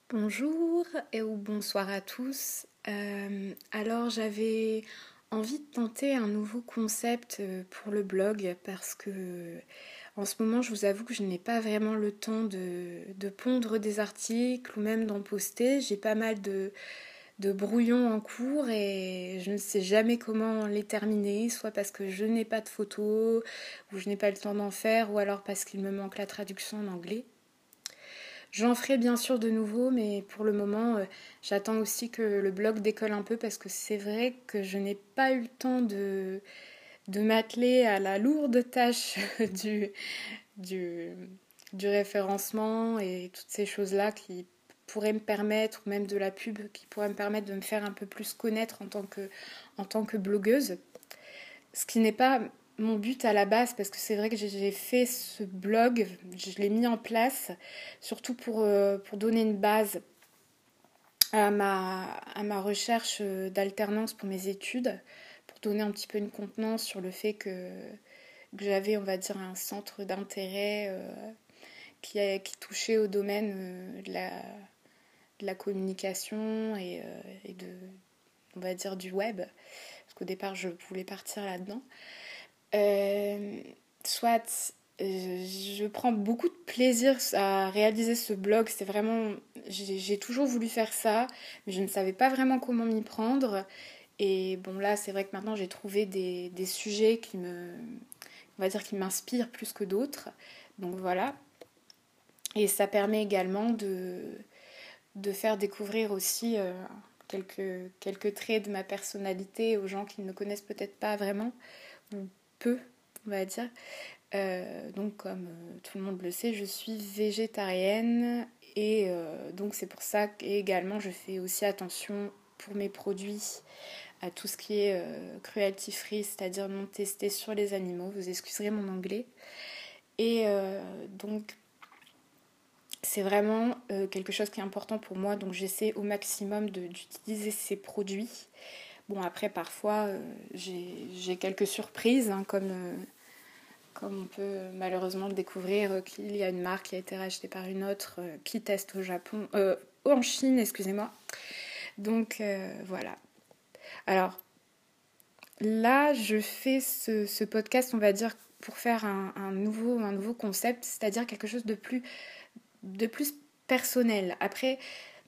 Bonjour ou bonsoir à tous. Alors j'avais envie de tenter un nouveau concept pour le blog parce que en ce moment je vous avoue que je n'ai pas vraiment le temps de pondre des articles ou même d'en poster. J'ai pas mal de brouillons en cours et je ne sais jamais comment les terminer, soit parce que je n'ai pas de photos ou je n'ai pas le temps d'en faire ou alors parce qu'il me manque la traduction en anglais. J'en ferai bien sûr de nouveau, mais pour le moment, j'attends aussi que le blog décolle un peu parce que c'est vrai que je n'ai pas eu le temps de m'atteler à la lourde tâche du, du, du référencement et toutes ces choses-là qui pourraient me permettre, ou même de la pub, qui pourraient me permettre de me faire un peu plus connaître en tant que blogueuse. Ce qui n'est pas mon but à la base, parce que c'est vrai que j'ai fait ce blog, je l'ai mis en place, surtout pour donner une base à ma recherche d'alternance pour mes études, pour donner un petit peu une contenance sur le fait que j'avais, on va dire, un centre d'intérêt qui touchait au domaine de la communication et on va dire, du web, parce qu'au départ, je voulais partir là-dedans. Euh, Soit je prends beaucoup de plaisir à réaliser ce blog. C'est vraiment, j'ai toujours voulu faire ça, mais je ne savais pas vraiment comment m'y prendre. Et bon là, c'est vrai que maintenant j'ai trouvé des sujets on va dire, qui m'inspirent plus que d'autres. Donc voilà. Et ça permet également de faire découvrir aussi quelques traits de ma personnalité aux gens qui ne me connaissent peut-être pas vraiment, ou peu, on va dire. Donc comme tout le monde le sait, je suis végétarienne et donc c'est pour ça qu'également je fais aussi attention pour mes produits à tout ce qui est cruelty free, c'est-à-dire non testé sur les animaux. Vous excuserez mon anglais. Et donc c'est vraiment quelque chose qui est important pour moi, donc j'essaie au maximum d'utiliser ces produits. Bon après parfois j'ai quelques surprises, hein, comme on peut malheureusement le découvrir qu'il y a une marque qui a été rachetée par une autre qui teste au Japon, en Chine, excusez-moi. Donc voilà. Alors là, je fais ce podcast, on va dire, pour faire un nouveau concept, c'est-à-dire quelque chose de plus personnel. Après,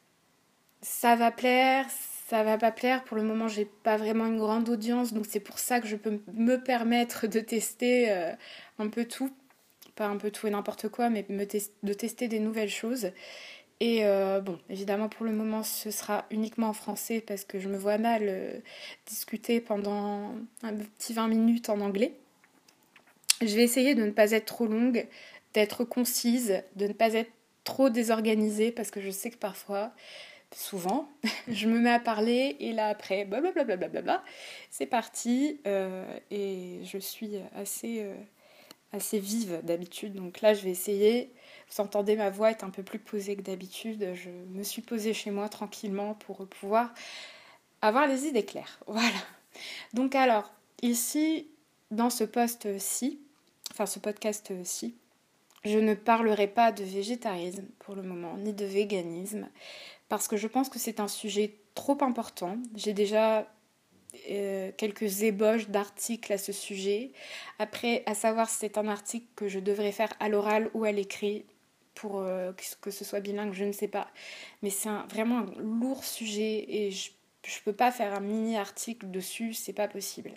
ça va plaire, ça va pas plaire. Pour le moment, j'ai pas vraiment une grande audience, donc c'est pour ça que je peux me permettre de tester un peu tout. Pas un peu tout et n'importe quoi, mais de tester des nouvelles choses. Et bon, évidemment, pour le moment, ce sera uniquement en français parce que je me vois mal discuter pendant un petit 20 minutes en anglais. Je vais essayer de ne pas être trop longue, d'être concise, de ne pas être trop désorganisée parce que je sais que parfois, souvent, je me mets à parler et là après, blablabla, c'est parti et je suis assez vive d'habitude. Donc là, je vais essayer. Vous entendez, ma voix est un peu plus posée que d'habitude. Je me suis posée chez moi tranquillement pour pouvoir avoir les idées claires. Voilà. Donc alors, ici, dans ce post-ci, enfin ce podcast-ci, je ne parlerai pas de végétarisme pour le moment, ni de véganisme, parce que je pense que c'est un sujet trop important. J'ai déjà quelques ébauches d'articles à ce sujet. Après, à savoir si c'est un article que je devrais faire à l'oral ou à l'écrit pour que ce soit bilingue, je ne sais pas. Mais c'est vraiment un lourd sujet et je ne peux pas faire un mini-article dessus, c'est pas possible.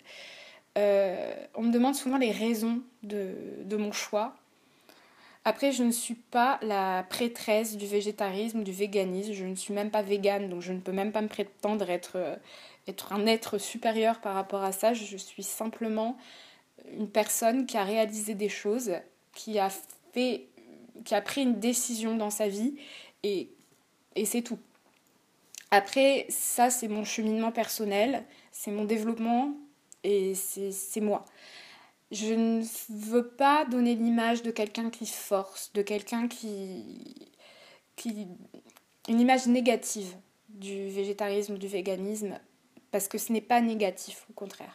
On me demande souvent les raisons de mon choix. Après, je ne suis pas la prêtresse du végétarisme, du véganisme. Je ne suis même pas végane, donc je ne peux même pas me prétendre être un être supérieur par rapport à ça. Je suis simplement une personne qui a réalisé des choses, qui a fait, qui a pris une décision dans sa vie, et, et c'est tout. Après, ça, c'est mon cheminement personnel, c'est mon développement, et c'est moi. Je ne veux pas donner l'image de quelqu'un qui force, de quelqu'un qui une image négative du végétarisme, du véganisme, parce que ce n'est pas négatif, au contraire.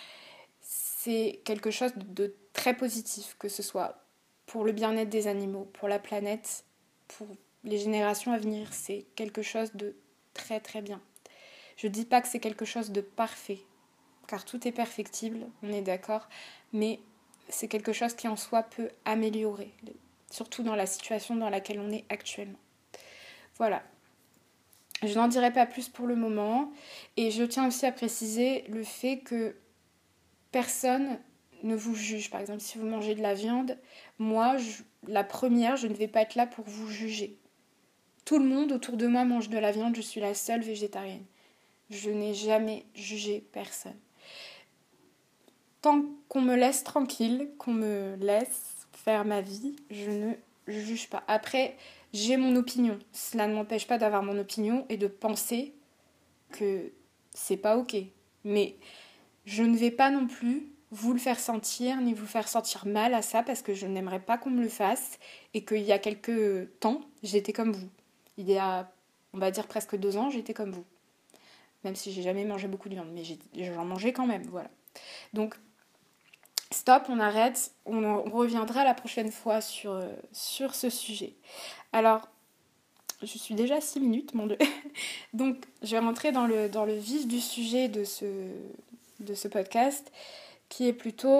C'est quelque chose de très positif, que ce soit pour le bien-être des animaux, pour la planète, pour les générations à venir, c'est quelque chose de très très bien. Je dis pas que c'est quelque chose de parfait, car tout est perfectible, on est d'accord, mais c'est quelque chose qui en soi peut améliorer, surtout dans la situation dans laquelle on est actuellement. Voilà. Je n'en dirai pas plus pour le moment, et je tiens aussi à préciser le fait que personne ne vous juge. Par exemple, si vous mangez de la viande, moi, la première, je ne vais pas être là pour vous juger. Tout le monde autour de moi mange de la viande, je suis la seule végétarienne. Je n'ai jamais jugé personne. Tant qu'on me laisse tranquille, qu'on me laisse faire ma vie, je ne juge pas. Après, j'ai mon opinion. Cela ne m'empêche pas d'avoir mon opinion et de penser que c'est pas ok. Mais je ne vais pas non plus vous le faire sentir, ni vous faire sentir mal à ça, parce que je n'aimerais pas qu'on me le fasse, et qu'il y a quelques temps, j'étais comme vous. Il y a, on va dire, presque 2 ans, j'étais comme vous. Même si j'ai jamais mangé beaucoup de viande, mais j'en mangeais quand même, voilà. Donc, stop, on arrête, on reviendra la prochaine fois sur ce sujet. Alors, je suis déjà à 6 minutes, mon Dieu. Donc, je vais rentrer dans le vif du sujet de ce podcast, qui est plutôt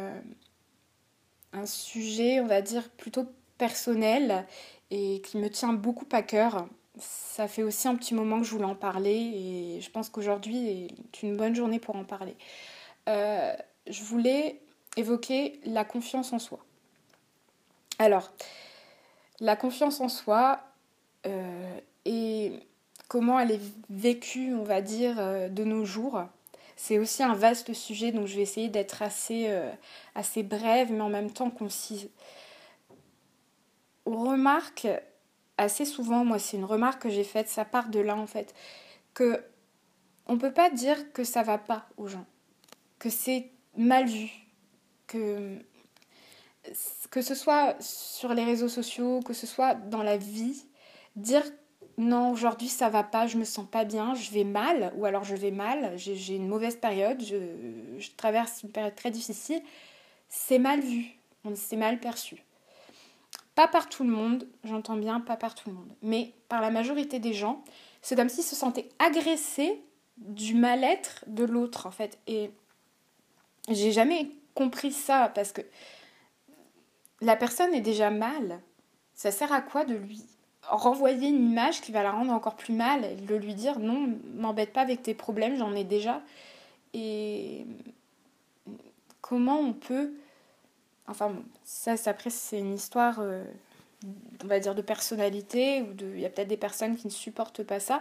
un sujet, on va dire, plutôt personnel et qui me tient beaucoup à cœur. Ça fait aussi un petit moment que je voulais en parler et je pense qu'aujourd'hui est une bonne journée pour en parler. Je voulais évoquer la confiance en soi. Alors, la confiance en soi et comment elle est vécue, on va dire, de nos jours. C'est aussi un vaste sujet, donc je vais essayer d'être assez brève, mais en même temps concise. On remarque assez souvent, moi c'est une remarque que j'ai faite, ça part de là en fait, que on peut pas dire que ça va pas aux gens, que c'est mal vu, que ce soit sur les réseaux sociaux, que ce soit dans la vie, dire non, aujourd'hui ça va pas, je me sens pas bien, je vais mal, ou alors je vais mal, j'ai une mauvaise période, je traverse une période très difficile, c'est mal vu, c'est mal perçu. Pas par tout le monde, j'entends bien, pas par tout le monde, mais par la majorité des gens, c'est comme s'ils se sentaient agressés du mal-être de l'autre en fait. Et j'ai jamais compris ça parce que la personne est déjà mal. Ça sert à quoi de lui renvoyer une image qui va la rendre encore plus mal et de lui dire non, m'embête pas avec tes problèmes, j'en ai déjà. Et comment on peut... Enfin, ça après, c'est une histoire, on va dire, de personnalité. Il y a peut-être des personnes qui ne supportent pas ça.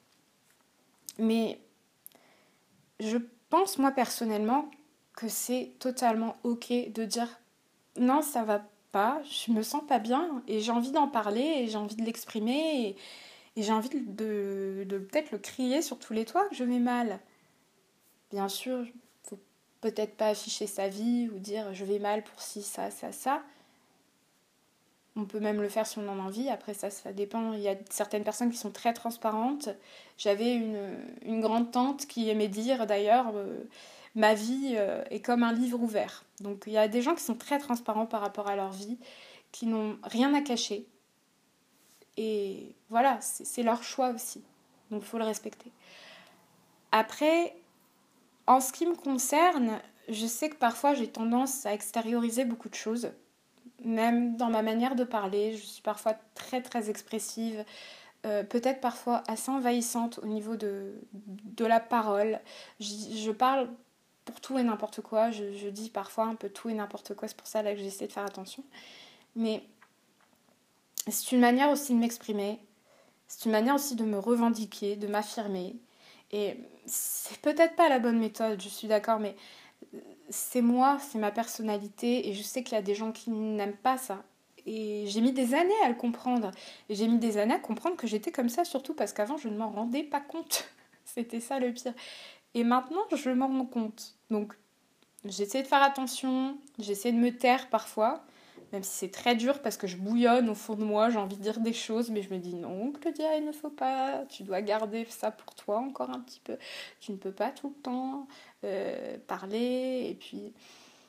Mais je pense, moi, personnellement, que c'est totalement ok de dire non, ça va pas, je me sens pas bien et j'ai envie d'en parler et j'ai envie de l'exprimer et j'ai envie de peut-être le crier sur tous les toits que je vais mal. Bien sûr, faut peut-être pas afficher sa vie ou dire je vais mal pour ci, ça, ça, ça. On peut même le faire si on en a envie. Après, ça dépend. Il y a certaines personnes qui sont très transparentes. J'avais une grande-tante qui aimait dire, d'ailleurs, ma vie est comme un livre ouvert. Donc, il y a des gens qui sont très transparents par rapport à leur vie, qui n'ont rien à cacher. Et voilà, c'est leur choix aussi. Donc, il faut le respecter. Après, en ce qui me concerne, je sais que parfois, j'ai tendance à extérioriser beaucoup de choses. Même dans ma manière de parler, je suis parfois très très expressive, peut-être parfois assez envahissante au niveau de la parole. Je parle pour tout et n'importe quoi, je dis parfois un peu tout et n'importe quoi, c'est pour ça là que j'essaie de faire attention. Mais c'est une manière aussi de m'exprimer, c'est une manière aussi de me revendiquer, de m'affirmer. Et c'est peut-être pas la bonne méthode, je suis d'accord, mais c'est moi, c'est ma personnalité et je sais qu'il y a des gens qui n'aiment pas ça. Et j'ai mis des années à le comprendre. Et j'ai mis des années à comprendre que j'étais comme ça, surtout parce qu'avant, je ne m'en rendais pas compte. C'était ça le pire. Et maintenant, je m'en rends compte. Donc, j'essaie de faire attention, j'essaie de me taire parfois, même si c'est très dur parce que je bouillonne au fond de moi, j'ai envie de dire des choses, mais je me dis non, Claudia, il ne faut pas, tu dois garder ça pour toi encore un petit peu. Tu ne peux pas tout le temps parler, et puis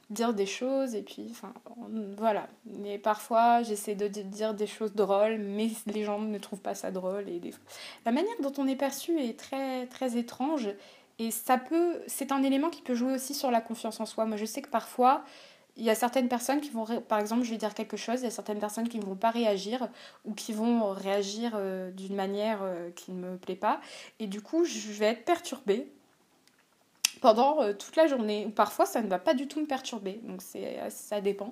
dire des choses, et puis, enfin, voilà. Mais parfois, j'essaie de dire des choses drôles, mais les gens ne trouvent pas ça drôle. La manière dont on est perçu est très, très étrange, et c'est un élément qui peut jouer aussi sur la confiance en soi. Moi, je sais que parfois, il y a certaines personnes qui vont, par exemple, je vais dire quelque chose, il y a certaines personnes qui ne vont pas réagir, ou qui vont réagir d'une manière qui ne me plaît pas, et du coup, je vais être perturbée pendant toute la journée. Ou parfois, ça ne va pas du tout me perturber. Donc, ça dépend.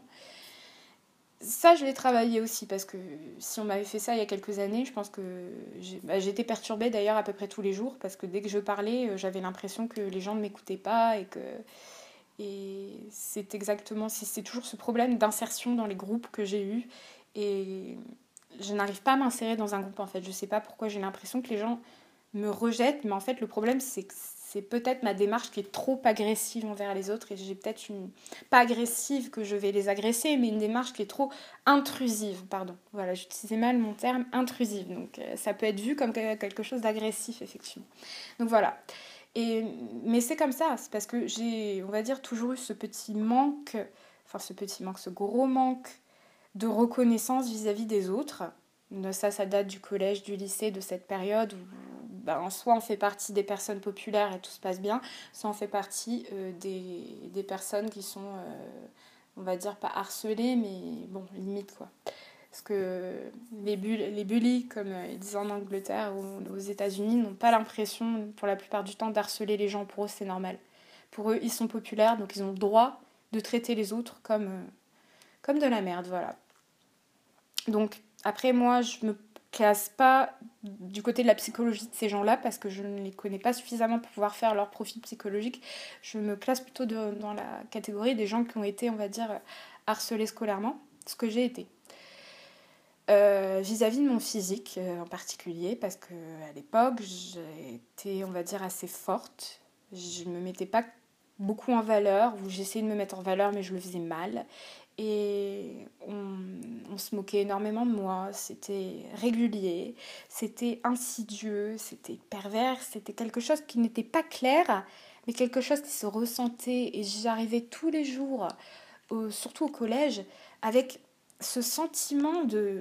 Ça, je l'ai travaillé aussi parce que si on m'avait fait ça il y a quelques années, je pense que j'étais perturbée d'ailleurs à peu près tous les jours parce que dès que je parlais, j'avais l'impression que les gens ne m'écoutaient pas et c'est toujours ce problème d'insertion dans les groupes que j'ai eu et je n'arrive pas à m'insérer dans un groupe en fait. Je sais pas pourquoi j'ai l'impression que les gens me rejettent, mais en fait le problème c'est que c'est peut-être ma démarche qui est trop agressive envers les autres et j'ai peut-être une pas agressive que je vais les agresser, mais une démarche qui est trop intrusive, pardon. Voilà, j'utilisais mal mon terme intrusive, donc ça peut être vu comme quelque chose d'agressif effectivement. Donc voilà. Mais c'est comme ça, c'est parce que j'ai, on va dire, toujours eu ce petit manque, ce gros manque de reconnaissance vis-à-vis des autres. Ça date du collège, du lycée, de cette période où soit on fait partie des personnes populaires et tout se passe bien, soit on fait partie des personnes qui sont, on va dire, pas harcelées, mais bon, limite quoi. Parce que les bullies, comme ils disent en Angleterre ou aux États-Unis, n'ont pas l'impression, pour la plupart du temps, d'harceler les gens. Pour eux, c'est normal. Pour eux, ils sont populaires, donc ils ont le droit de traiter les autres comme de la merde, voilà. Donc, après, moi, je me classe pas du côté de la psychologie de ces gens-là parce que je ne les connais pas suffisamment pour pouvoir faire leur profil psychologique. Je me classe plutôt dans la catégorie des gens qui ont été, on va dire, harcelés scolairement, ce que j'ai été. Vis-à-vis de mon physique en particulier, parce qu'à l'époque, j'étais, on va dire, assez forte. Je ne me mettais pas beaucoup en valeur, ou j'essayais de me mettre en valeur, mais je le faisais mal. Et on se moquait énormément de moi, c'était régulier, c'était insidieux, c'était pervers, c'était quelque chose qui n'était pas clair, mais quelque chose qui se ressentait. Et j'arrivais tous les jours, surtout au collège, avec ce sentiment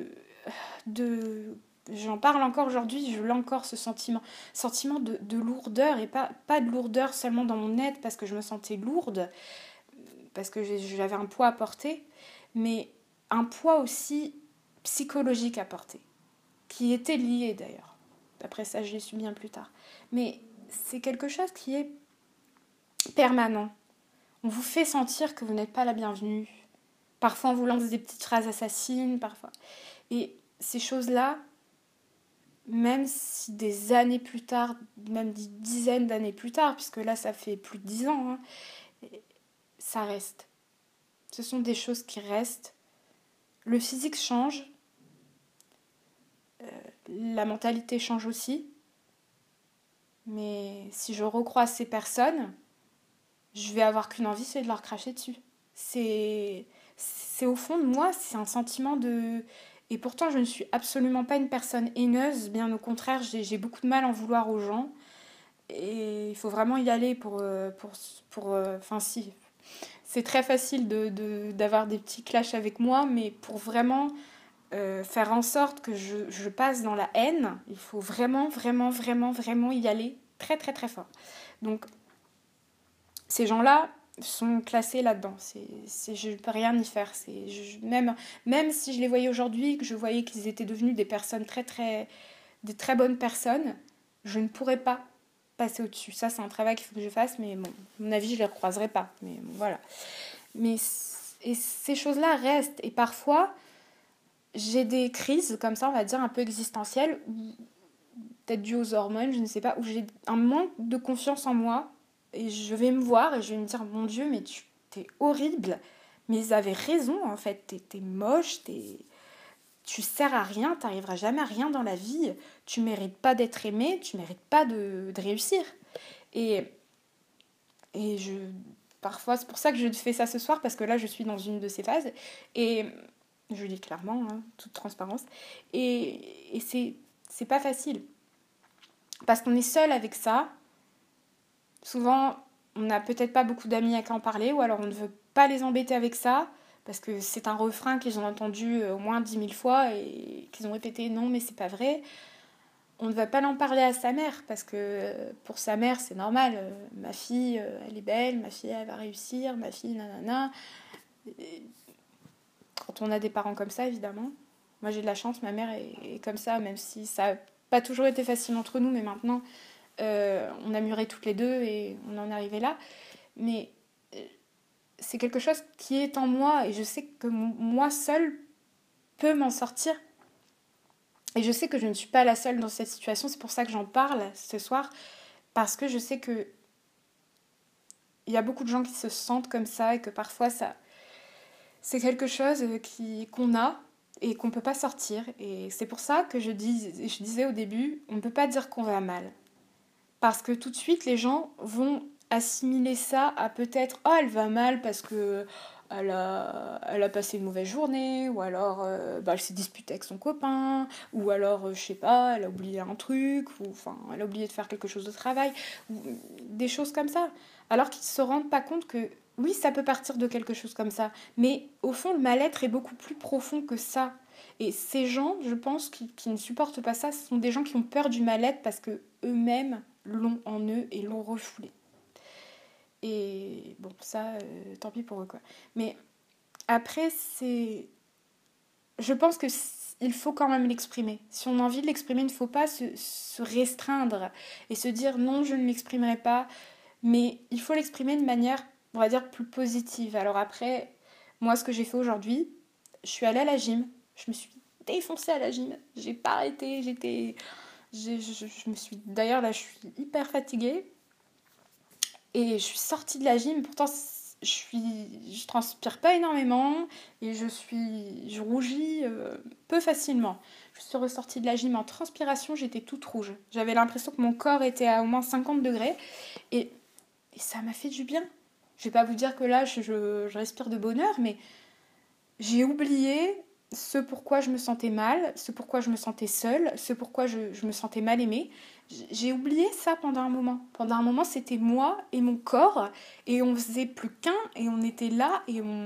de j'en parle encore aujourd'hui, je l'ai encore ce sentiment de lourdeur, et pas de lourdeur seulement dans mon être parce que je me sentais lourde, parce que j'avais un poids à porter, mais un poids aussi psychologique à porter, qui était lié d'ailleurs. Après ça, je l'ai su bien plus tard. Mais c'est quelque chose qui est permanent. On vous fait sentir que vous n'êtes pas la bienvenue. Parfois, on vous lance des petites phrases assassines, parfois. Et ces choses-là, même si des années plus tard, même des dizaines d'années plus tard, puisque là, ça fait plus de 10 ans, ça reste. Ce sont des choses qui restent. Le physique change, la mentalité change aussi. Mais si je recroise ces personnes, je vais avoir qu'une envie, c'est de leur cracher dessus. C'est au fond de moi, c'est un sentiment de... Et pourtant, je ne suis absolument pas une personne haineuse, bien au contraire, j'ai beaucoup de mal à en vouloir aux gens. Et il faut vraiment y aller enfin si, c'est très facile d'avoir des petits clashs avec moi, mais pour vraiment faire en sorte que je passe dans la haine, il faut vraiment, vraiment, vraiment, vraiment y aller très, très, très fort. Donc, ces gens-là sont classés là-dedans. Je ne peux rien y faire. Même si je les voyais aujourd'hui, que je voyais qu'ils étaient devenus des personnes des très bonnes personnes, je ne pourrais pas passer au-dessus. Ça, c'est un travail qu'il faut que je fasse, mais bon, à mon avis, je ne les recroiserai pas. Mais bon, voilà. Et ces choses-là restent. Et parfois, j'ai des crises comme ça, on va dire, un peu existentielles, peut-être dues aux hormones, je ne sais pas, où j'ai un manque de confiance en moi. Et je vais me voir et je vais me dire, mon Dieu, mais t'es horrible. Mais ils avaient raison, en fait. T'es moche, tu sers à rien, t'arriveras jamais à rien dans la vie. Tu mérites pas d'être aimé, tu mérites pas de réussir. Et parfois, c'est pour ça que je fais ça ce soir, parce que là, je suis dans une de ces phases. Et je le dis clairement, hein, toute transparence. Et c'est pas facile. Parce qu'on est seul avec ça. Souvent, on n'a peut-être pas beaucoup d'amis à qui en parler, ou alors on ne veut pas les embêter avec ça, parce que c'est un refrain qu'ils ont entendu au moins 10 000 fois et qu'ils ont répété non mais c'est pas vrai. On ne va pas l'en parler à sa mère, parce que pour sa mère c'est normal, ma fille elle est belle, ma fille elle va réussir, ma fille nanana. Et quand on a des parents comme ça évidemment, moi j'ai de la chance, ma mère est comme ça, même si ça n'a pas toujours été facile entre nous, mais maintenant on a mûri toutes les deux et on en est arrivé là. Mais c'est quelque chose qui est en moi et je sais que moi seule peux m'en sortir. Et je sais que je ne suis pas la seule dans cette situation, c'est pour ça que j'en parle ce soir, parce que je sais que il y a beaucoup de gens qui se sentent comme ça et que parfois c'est quelque chose qu'on a et qu'on ne peut pas sortir. Et c'est pour ça que je disais au début, on ne peut pas dire qu'on va mal. Parce que tout de suite, les gens vont assimiler ça à peut-être « Oh, elle va mal parce que elle a passé une mauvaise journée » ou alors elle s'est disputée avec son copain ou alors, je sais pas, elle a oublié un truc ou enfin, elle a oublié de faire quelque chose de travail ou des choses comme ça. Alors qu'ils ne se rendent pas compte que oui, ça peut partir de quelque chose comme ça, mais au fond, le mal-être est beaucoup plus profond que ça. Et ces gens, je pense, qui ne supportent pas ça, ce sont des gens qui ont peur du mal-être parce que eux-mêmes l'ont en eux et l'ont refoulé. Et bon, ça, tant pis pour eux, quoi. Mais après, je pense que il faut quand même l'exprimer. Si on a envie de l'exprimer, il ne faut pas se restreindre et se dire non, je ne l'exprimerai pas. Mais il faut l'exprimer de manière, on va dire, plus positive. Alors après, moi, ce que j'ai fait aujourd'hui, je suis allée à la gym. Je me suis défoncée à la gym. J'ai pas arrêté. Je me suis... D'ailleurs, là, je suis hyper fatiguée. Et je suis sortie de la gym. Pourtant, je transpire pas énormément. Et je rougis peu facilement. Je suis ressortie de la gym en transpiration. J'étais toute rouge. J'avais l'impression que mon corps était à au moins 50 degrés. Et ça m'a fait du bien. Je vais pas vous dire que là, je respire de bonheur, mais j'ai oublié ce pourquoi je me sentais mal, ce pourquoi je me sentais seule, ce pourquoi je me sentais mal aimée. J'ai oublié ça pendant un moment. Pendant un moment, c'était moi et mon corps, et on faisait plus qu'un, et on était là,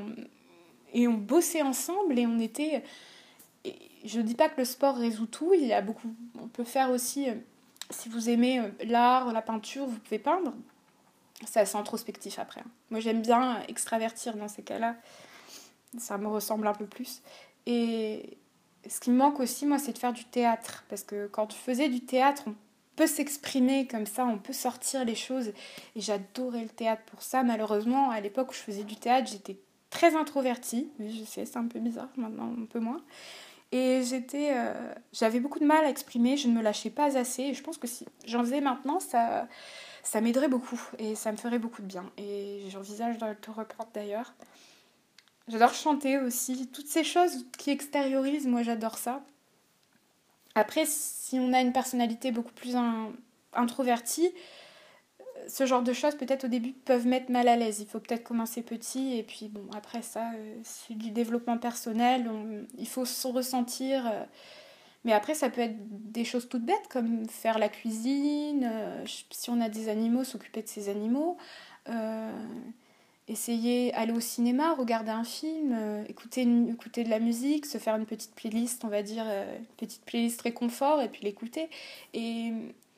et on bossait ensemble, et on était... Et je dis pas que le sport résout tout, il y a beaucoup... On peut faire aussi... si vous aimez l'art, la peinture, vous pouvez peindre. C'est assez introspectif après. Moi, j'aime bien extravertir dans ces cas-là. Ça me ressemble un peu plus. Et ce qui me manque aussi, moi, c'est de faire du théâtre. Parce que quand je faisais du théâtre, on peut s'exprimer comme ça, on peut sortir les choses. Et j'adorais le théâtre pour ça. Malheureusement, à l'époque où je faisais du théâtre, j'étais très introvertie. Oui, je sais, c'est un peu bizarre, maintenant un peu moins. Et j'avais beaucoup de mal à exprimer, je ne me lâchais pas assez. Et je pense que si j'en faisais maintenant, ça m'aiderait beaucoup et ça me ferait beaucoup de bien. Et j'envisage de le reprendre d'ailleurs. J'adore chanter aussi. Toutes ces choses qui extériorisent, moi j'adore ça. Après, si on a une personnalité beaucoup plus introvertie, ce genre de choses peut-être au début peuvent mettre mal à l'aise. Il faut peut-être commencer petit et puis bon, après ça, c'est du développement personnel. Il faut se ressentir. Mais après, ça peut être des choses toutes bêtes, comme faire la cuisine, si on a des animaux, s'occuper de ses animaux, euh, essayer, aller au cinéma, regarder un film, écouter de la musique, se faire une petite playlist, on va dire, une petite playlist réconfort, et puis l'écouter. Et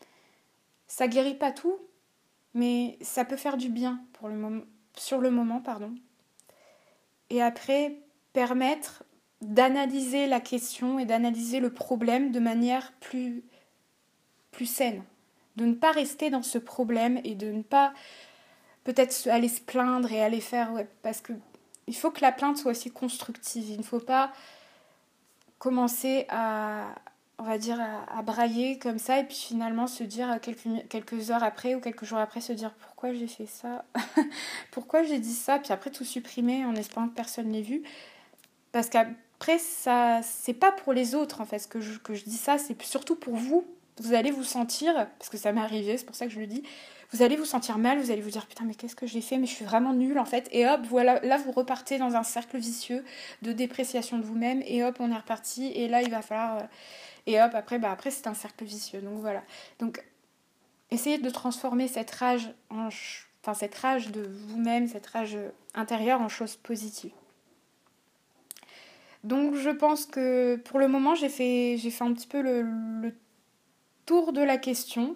ça guérit pas tout, mais ça peut faire du bien pour le moment, sur le moment, pardon. Et après, permettre d'analyser la question et d'analyser le problème de manière plus saine. De ne pas rester dans ce problème et de ne pas peut-être aller se plaindre et aller faire... Ouais, parce que il faut que la plainte soit aussi constructive. Il ne faut pas commencer à, on va dire, à brailler comme ça et puis finalement se dire quelques heures après ou quelques jours après se dire pourquoi j'ai fait ça, pourquoi j'ai dit ça, puis après tout supprimer en espérant que personne n'ait vu. Parce qu'après, ça, c'est pas pour les autres, en fait, que je dis ça, c'est surtout pour vous. Vous allez vous sentir, parce que ça m'est arrivé, c'est pour ça que je le dis, vous allez vous sentir mal, vous allez vous dire, putain, mais qu'est-ce que j'ai fait, mais je suis vraiment nulle, en fait. Et hop, voilà, là, vous repartez dans un cercle vicieux de dépréciation de vous-même, et hop, on est reparti, et là, il va falloir... Et hop, après, c'est un cercle vicieux, donc voilà. Donc, essayez de transformer cette rage cette rage de vous-même, cette rage intérieure en choses positives. Donc je pense que pour le moment, j'ai fait un petit peu le tour de la question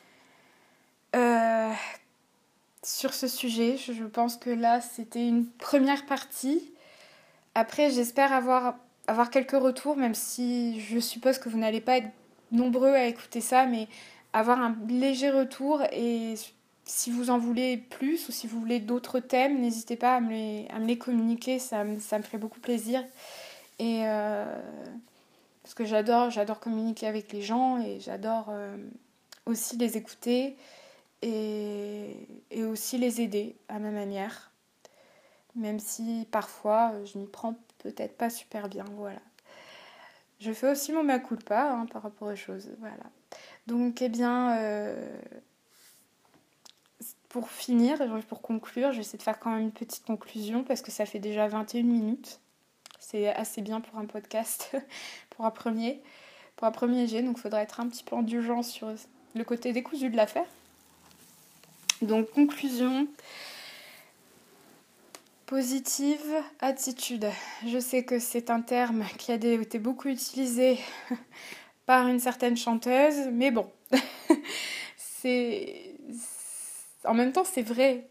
sur ce sujet. Je pense que là, c'était une première partie. Après, j'espère avoir quelques retours, même si je suppose que vous n'allez pas être nombreux à écouter ça, mais avoir un léger retour. Et si vous en voulez plus ou si vous voulez d'autres thèmes, n'hésitez pas à me les communiquer, ça me ferait beaucoup plaisir. Et parce que j'adore communiquer avec les gens et j'adore aussi les écouter et aussi les aider à ma manière. Même si parfois je m'y prends peut-être pas super bien, voilà. Je fais aussi mon mea culpa par rapport aux choses, voilà. Donc, pour finir, pour conclure, je vais essayer de faire quand même une petite conclusion parce que ça fait déjà 21 minutes. C'est assez bien pour un podcast, pour un premier jet, donc il faudra être un petit peu indulgent sur le côté décousu de l'affaire. Donc, conclusion. Positive attitude. Je sais que c'est un terme qui a été beaucoup utilisé par une certaine chanteuse, mais bon, en même temps c'est vrai.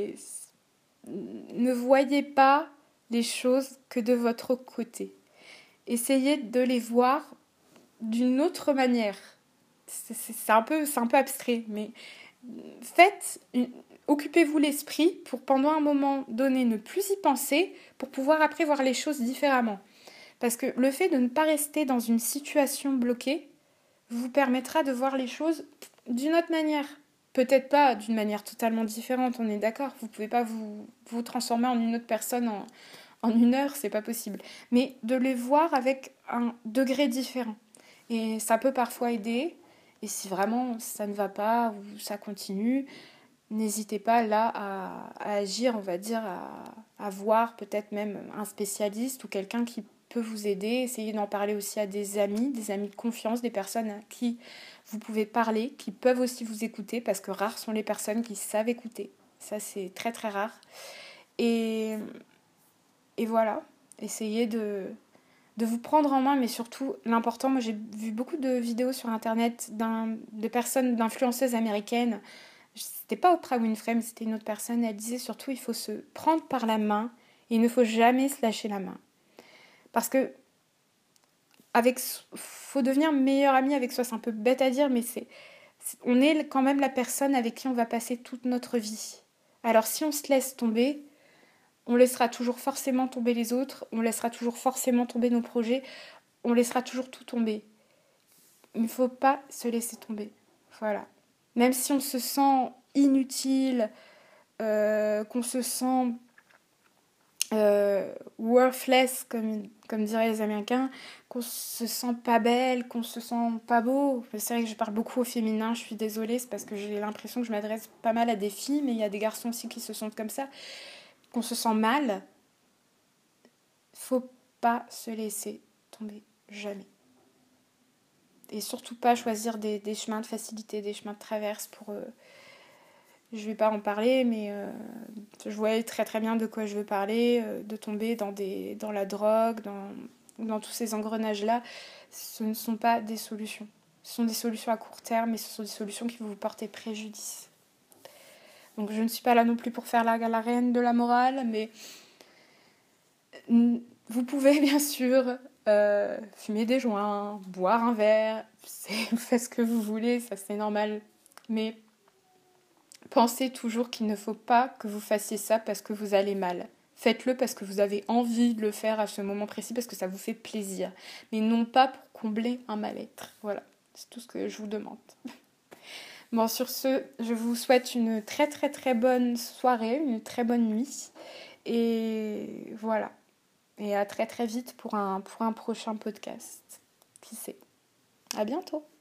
Ne voyez pas les choses que de votre côté. Essayez de les voir d'une autre manière. C'est un peu abstrait, mais occupez-vous l'esprit pour pendant un moment donné ne plus y penser pour pouvoir après voir les choses différemment. Parce que le fait de ne pas rester dans une situation bloquée vous permettra de voir les choses d'une autre manière. Peut-être pas d'une manière totalement différente, on est d'accord. Vous ne pouvez pas vous transformer en une autre personne en une heure, c'est pas possible. Mais de les voir avec un degré différent. Et ça peut parfois aider. Et si vraiment ça ne va pas ou ça continue, n'hésitez pas là à agir, on va dire, à voir peut-être même un spécialiste ou quelqu'un qui peut vous aider. Essayez d'en parler aussi à des amis de confiance, des personnes à qui vous pouvez parler, qui peuvent aussi vous écouter, parce que rares sont les personnes qui savent écouter. Ça, c'est très très rare. Et voilà, essayez de vous prendre en main, mais surtout, l'important, moi j'ai vu beaucoup de vidéos sur internet de personnes, d'influenceuses américaines. C'était pas Oprah Winfrey, mais c'était une autre personne. Elle disait surtout, il faut se prendre par la main et il ne faut jamais se lâcher la main. Parce que faut devenir meilleur ami avec soi. C'est un peu bête à dire, mais on est quand même la personne avec qui on va passer toute notre vie. Alors si on se laisse tomber, on laissera toujours forcément tomber les autres, on laissera toujours forcément tomber nos projets, on laissera toujours tout tomber. Il ne faut pas se laisser tomber. Voilà. Même si on se sent inutile, qu'on se sent worthless, comme diraient les Américains, qu'on se sent pas belle, qu'on se sent pas beau. C'est vrai que je parle beaucoup au féminin, je suis désolée, c'est parce que j'ai l'impression que je m'adresse pas mal à des filles, mais il y a des garçons aussi qui se sentent comme ça, qu'on se sent mal. Faut pas se laisser tomber, jamais. Et surtout pas choisir des chemins de facilité, des chemins de traverse pour... je vais pas en parler, mais je vois très très bien de quoi je veux parler, de tomber dans la drogue, dans tous ces engrenages-là. Ce ne sont pas des solutions. Ce sont des solutions à court terme, mais ce sont des solutions qui vont vous porter préjudice. Donc je ne suis pas là non plus pour faire la reine de la morale, mais vous pouvez bien sûr fumer des joints, boire un verre, vous faites ce que vous voulez, ça c'est normal. Mais pensez toujours qu'il ne faut pas que vous fassiez ça parce que vous allez mal. Faites-le parce que vous avez envie de le faire à ce moment précis, parce que ça vous fait plaisir. Mais non pas pour combler un mal-être. Voilà, c'est tout ce que je vous demande. Bon, sur ce, je vous souhaite une très très très bonne soirée, une très bonne nuit. Et voilà. Et à très très vite pour un prochain podcast. Qui sait ? À bientôt.